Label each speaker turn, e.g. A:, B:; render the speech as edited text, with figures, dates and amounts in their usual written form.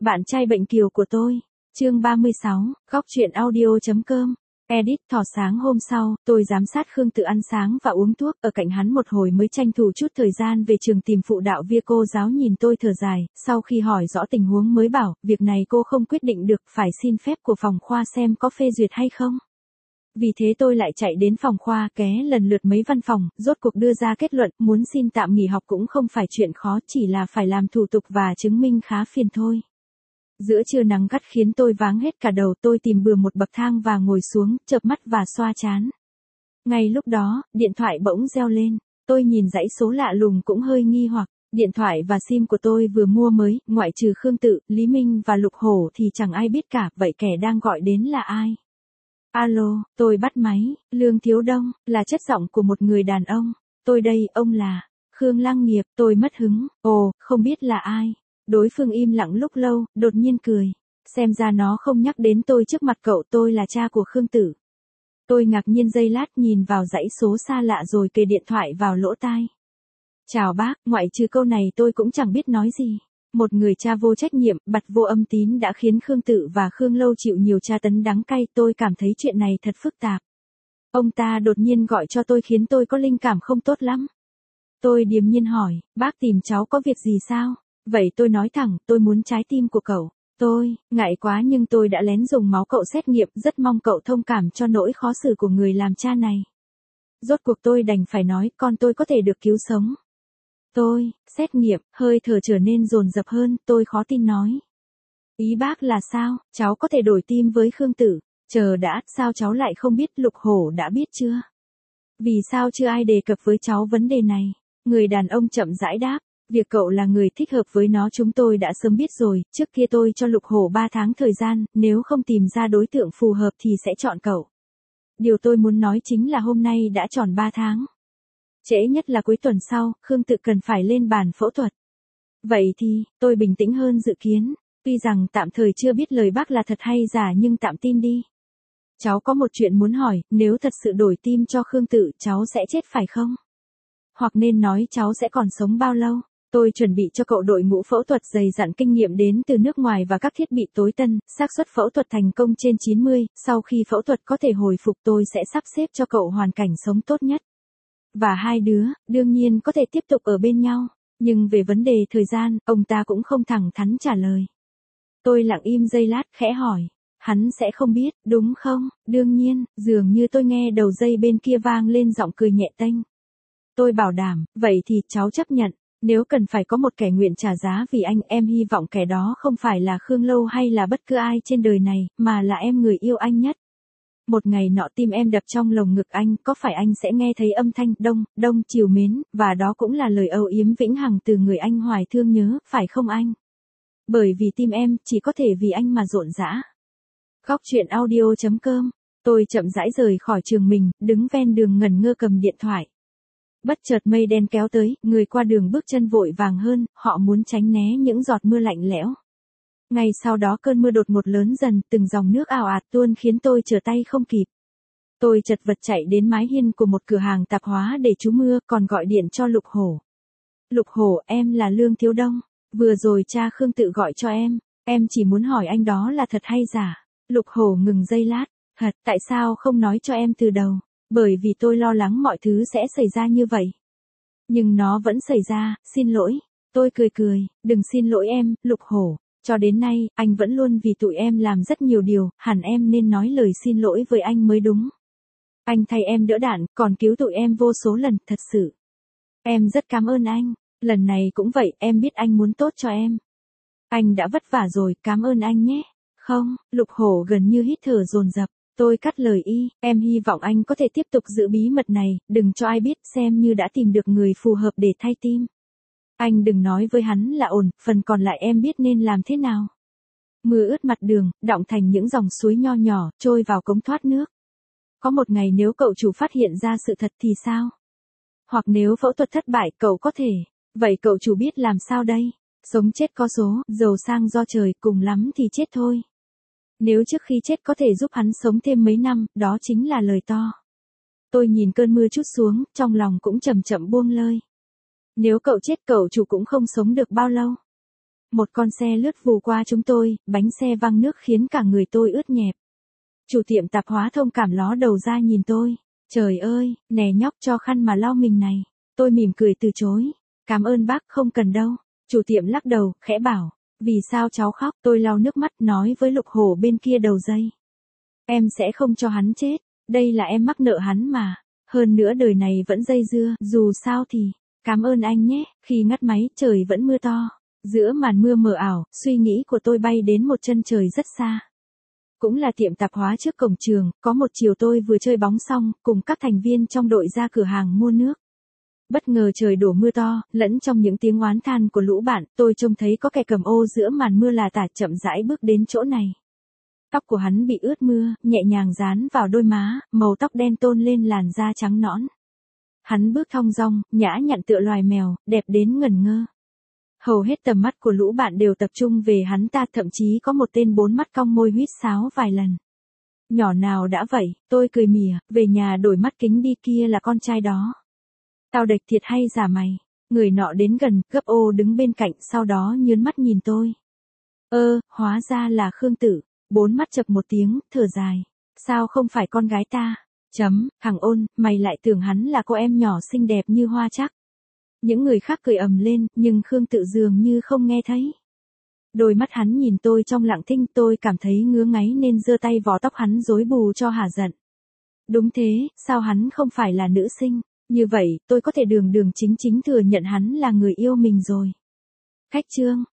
A: Bạn trai bệnh kiều của tôi. Chương 36, góc truyện audio.com. Edit. Thỏ sáng hôm sau, tôi giám sát Khương Tự ăn sáng và uống thuốc, ở cạnh hắn một hồi mới tranh thủ chút thời gian về trường tìm phụ đạo viên. Cô giáo nhìn tôi thở dài, sau khi hỏi rõ tình huống mới bảo, việc này cô không quyết định được, phải xin phép của phòng khoa xem có phê duyệt hay không. Vì thế tôi lại chạy đến phòng khoa, ké lần lượt mấy văn phòng, rốt cuộc đưa ra kết luận, muốn xin tạm nghỉ học cũng không phải chuyện khó, chỉ là phải làm thủ tục và chứng minh khá phiền thôi. Giữa trưa nắng gắt khiến tôi váng hết cả đầu, tôi tìm bừa một bậc thang và ngồi xuống, chợp mắt và xoa trán. Ngay lúc đó, điện thoại bỗng reo lên, tôi nhìn dãy số lạ lùng cũng hơi nghi hoặc, điện thoại và sim của tôi vừa mua mới, ngoại trừ Khương Tự, Lý Minh và Lục Hổ thì chẳng ai biết cả, vậy kẻ đang gọi đến là ai? Alo, tôi bắt máy, Lương Thiếu Đông, là chất giọng của một người đàn ông. Tôi đây, ông là Khương Lăng Nghiệp. Tôi mất hứng, ồ, không biết là ai. Đối phương im lặng lúc lâu, đột nhiên cười. Xem ra nó không nhắc đến tôi trước mặt cậu, tôi là cha của Khương Tử. Tôi ngạc nhiên giây lát nhìn vào dãy số xa lạ rồi kề điện thoại vào lỗ tai. Chào bác, ngoại trừ câu này tôi cũng chẳng biết nói gì. Một người cha vô trách nhiệm, bặt vô âm tín đã khiến Khương Tự và Khương Lâu chịu nhiều tra tấn đắng cay, tôi cảm thấy chuyện này thật phức tạp. Ông ta đột nhiên gọi cho tôi khiến tôi có linh cảm không tốt lắm. Tôi điềm nhiên hỏi, bác tìm cháu có việc gì sao? Vậy tôi nói thẳng, tôi muốn trái tim của cậu. Tôi, ngại quá nhưng tôi đã lén dùng máu cậu xét nghiệm, rất mong cậu thông cảm cho nỗi khó xử của người làm cha này. Rốt cuộc tôi đành phải nói, con tôi có thể được cứu sống. Tôi, xét nghiệm, hơi thở trở nên dồn dập hơn, tôi khó tin nói. Ý bác là sao, cháu có thể đổi tim với Khương Tử? Chờ đã, sao cháu lại không biết? Lục Hổ đã biết chưa? Vì sao chưa ai đề cập với cháu vấn đề này? Người đàn ông chậm rãi đáp, việc cậu là người thích hợp với nó chúng tôi đã sớm biết rồi, trước kia tôi cho Lục Hổ 3 tháng thời gian, nếu không tìm ra đối tượng phù hợp thì sẽ chọn cậu. Điều tôi muốn nói chính là hôm nay đã tròn 3 tháng. Trễ nhất là cuối tuần sau, Khương Tự cần phải lên bàn phẫu thuật. Vậy thì, tôi bình tĩnh hơn dự kiến, tuy rằng tạm thời chưa biết lời bác là thật hay giả nhưng tạm tin đi. Cháu có một chuyện muốn hỏi, nếu thật sự đổi tim cho Khương Tự, cháu sẽ chết phải không? Hoặc nên nói cháu sẽ còn sống bao lâu? Tôi chuẩn bị cho cậu đội ngũ phẫu thuật dày dặn kinh nghiệm đến từ nước ngoài và các thiết bị tối tân, xác suất phẫu thuật thành công trên 90, sau khi phẫu thuật có thể hồi phục tôi sẽ sắp xếp cho cậu hoàn cảnh sống tốt nhất. Và hai đứa, đương nhiên có thể tiếp tục ở bên nhau, nhưng về vấn đề thời gian, ông ta cũng không thẳng thắn trả lời. Tôi lặng im giây lát khẽ hỏi, hắn sẽ không biết, đúng không? Đương nhiên, dường như tôi nghe đầu dây bên kia vang lên giọng cười nhẹ tênh. Tôi bảo đảm, vậy thì cháu chấp nhận, nếu cần phải có một kẻ nguyện trả giá vì anh, em hy vọng kẻ đó không phải là Khương Lâu hay là bất cứ ai trên đời này, mà là em người yêu anh nhất. Một ngày nọ tim em đập trong lồng ngực anh, có phải anh sẽ nghe thấy âm thanh đông, đông trìu mến, và đó cũng là lời âu yếm vĩnh hằng từ người anh hoài thương nhớ, phải không anh? Bởi vì tim em, chỉ có thể vì anh mà rộn rã. Góc truyện audio.com. Tôi chậm rãi rời khỏi trường mình, đứng ven đường ngẩn ngơ cầm điện thoại. Bất chợt mây đen kéo tới, người qua đường bước chân vội vàng hơn, họ muốn tránh né những giọt mưa lạnh lẽo. Ngay sau đó cơn mưa đột ngột lớn dần, từng dòng nước ào ạt tuôn khiến tôi trở tay không kịp. Tôi chật vật chạy đến mái hiên của một cửa hàng tạp hóa để trú mưa, còn gọi điện cho Lục Hổ. Lục Hổ, em là Lương Thiếu Đông. Vừa rồi cha Khương Tự gọi cho em chỉ muốn hỏi anh đó là thật hay giả. Lục Hổ ngừng giây lát, thật, tại sao không nói cho em từ đầu? Bởi vì tôi lo lắng mọi thứ sẽ xảy ra như vậy. Nhưng nó vẫn xảy ra, xin lỗi. Tôi cười, đừng xin lỗi em, Lục Hổ. Cho đến nay, anh vẫn luôn vì tụi em làm rất nhiều điều, hẳn em nên nói lời xin lỗi với anh mới đúng. Anh thay em đỡ đạn, còn cứu tụi em vô số lần, thật sự. Em rất cảm ơn anh, lần này cũng vậy, em biết anh muốn tốt cho em. Anh đã vất vả rồi, cảm ơn anh nhé. Không, Lục Hổ gần như hít thở dồn dập. Tôi cắt lời y, em hy vọng anh có thể tiếp tục giữ bí mật này, đừng cho ai biết, xem như đã tìm được người phù hợp để thay tim. Anh đừng nói với hắn là ổn, phần còn lại em biết nên làm thế nào. Mưa ướt mặt đường, đọng thành những dòng suối nho nhỏ, trôi vào cống thoát nước. Có một ngày nếu cậu chủ phát hiện ra sự thật thì sao? Hoặc nếu phẫu thuật thất bại, cậu có thể. Vậy cậu chủ biết làm sao đây? Sống chết có số, giàu sang do trời, cùng lắm thì chết thôi. Nếu trước khi chết có thể giúp hắn sống thêm mấy năm, đó chính là lời to. Tôi nhìn cơn mưa trút xuống, trong lòng cũng chậm chậm buông lơi. Nếu cậu chết cậu chủ cũng không sống được bao lâu. Một con xe lướt vù qua chúng tôi, bánh xe văng nước khiến cả người tôi ướt nhẹp. Chủ tiệm tạp hóa thông cảm ló đầu ra nhìn tôi. Trời ơi, nè nhóc cho khăn mà lau mình này. Tôi mỉm cười từ chối. Cảm ơn bác, không cần đâu. Chủ tiệm lắc đầu, khẽ bảo. Vì sao cháu khóc? Tôi lau nước mắt nói với Lục Hổ bên kia đầu dây. Em sẽ không cho hắn chết. Đây là em mắc nợ hắn mà. Hơn nữa đời này vẫn dây dưa, dù sao thì. Cảm ơn anh nhé. Khi ngắt máy, trời vẫn mưa to. Giữa màn mưa mờ ảo, suy nghĩ của tôi bay đến một chân trời rất xa. Cũng là tiệm tạp hóa trước cổng trường, có một chiều tôi vừa chơi bóng xong, cùng các thành viên trong đội ra cửa hàng mua nước. Bất ngờ trời đổ mưa to, lẫn trong những tiếng oán than của lũ bạn, tôi trông thấy có kẻ cầm ô giữa màn mưa là tả chậm rãi bước đến chỗ này. Tóc của hắn bị ướt mưa, nhẹ nhàng dán vào đôi má, màu tóc đen tôn lên làn da trắng nõn. Hắn bước thong dong, nhã nhặn tựa loài mèo, đẹp đến ngẩn ngơ. Hầu hết tầm mắt của lũ bạn đều tập trung về hắn ta, thậm chí có một tên bốn mắt cong môi huýt sáo vài lần. Nhỏ nào đã vậy, tôi cười mỉa, về nhà đổi mắt kính đi, kia là con trai đó. Tao đệch thiệt hay giả mày? Người nọ đến gần, gấp ô đứng bên cạnh, sau đó nhớn mắt nhìn tôi. Hóa ra là Khương Tử. Bốn mắt chập một tiếng, thở dài. Sao không phải con gái ta? Thằng ôn, mày lại tưởng hắn là cô em nhỏ xinh đẹp như hoa chắc. Những người khác cười ầm lên, nhưng Khương Tự dường như không nghe thấy. Đôi mắt hắn nhìn tôi trong lặng thinh, tôi cảm thấy ngứa ngáy nên giơ tay vò tóc hắn rối bù cho hả giận. Đúng thế, sao hắn không phải là nữ sinh? Như vậy, tôi có thể đường đường chính chính thừa nhận hắn là người yêu mình rồi. Khách trương.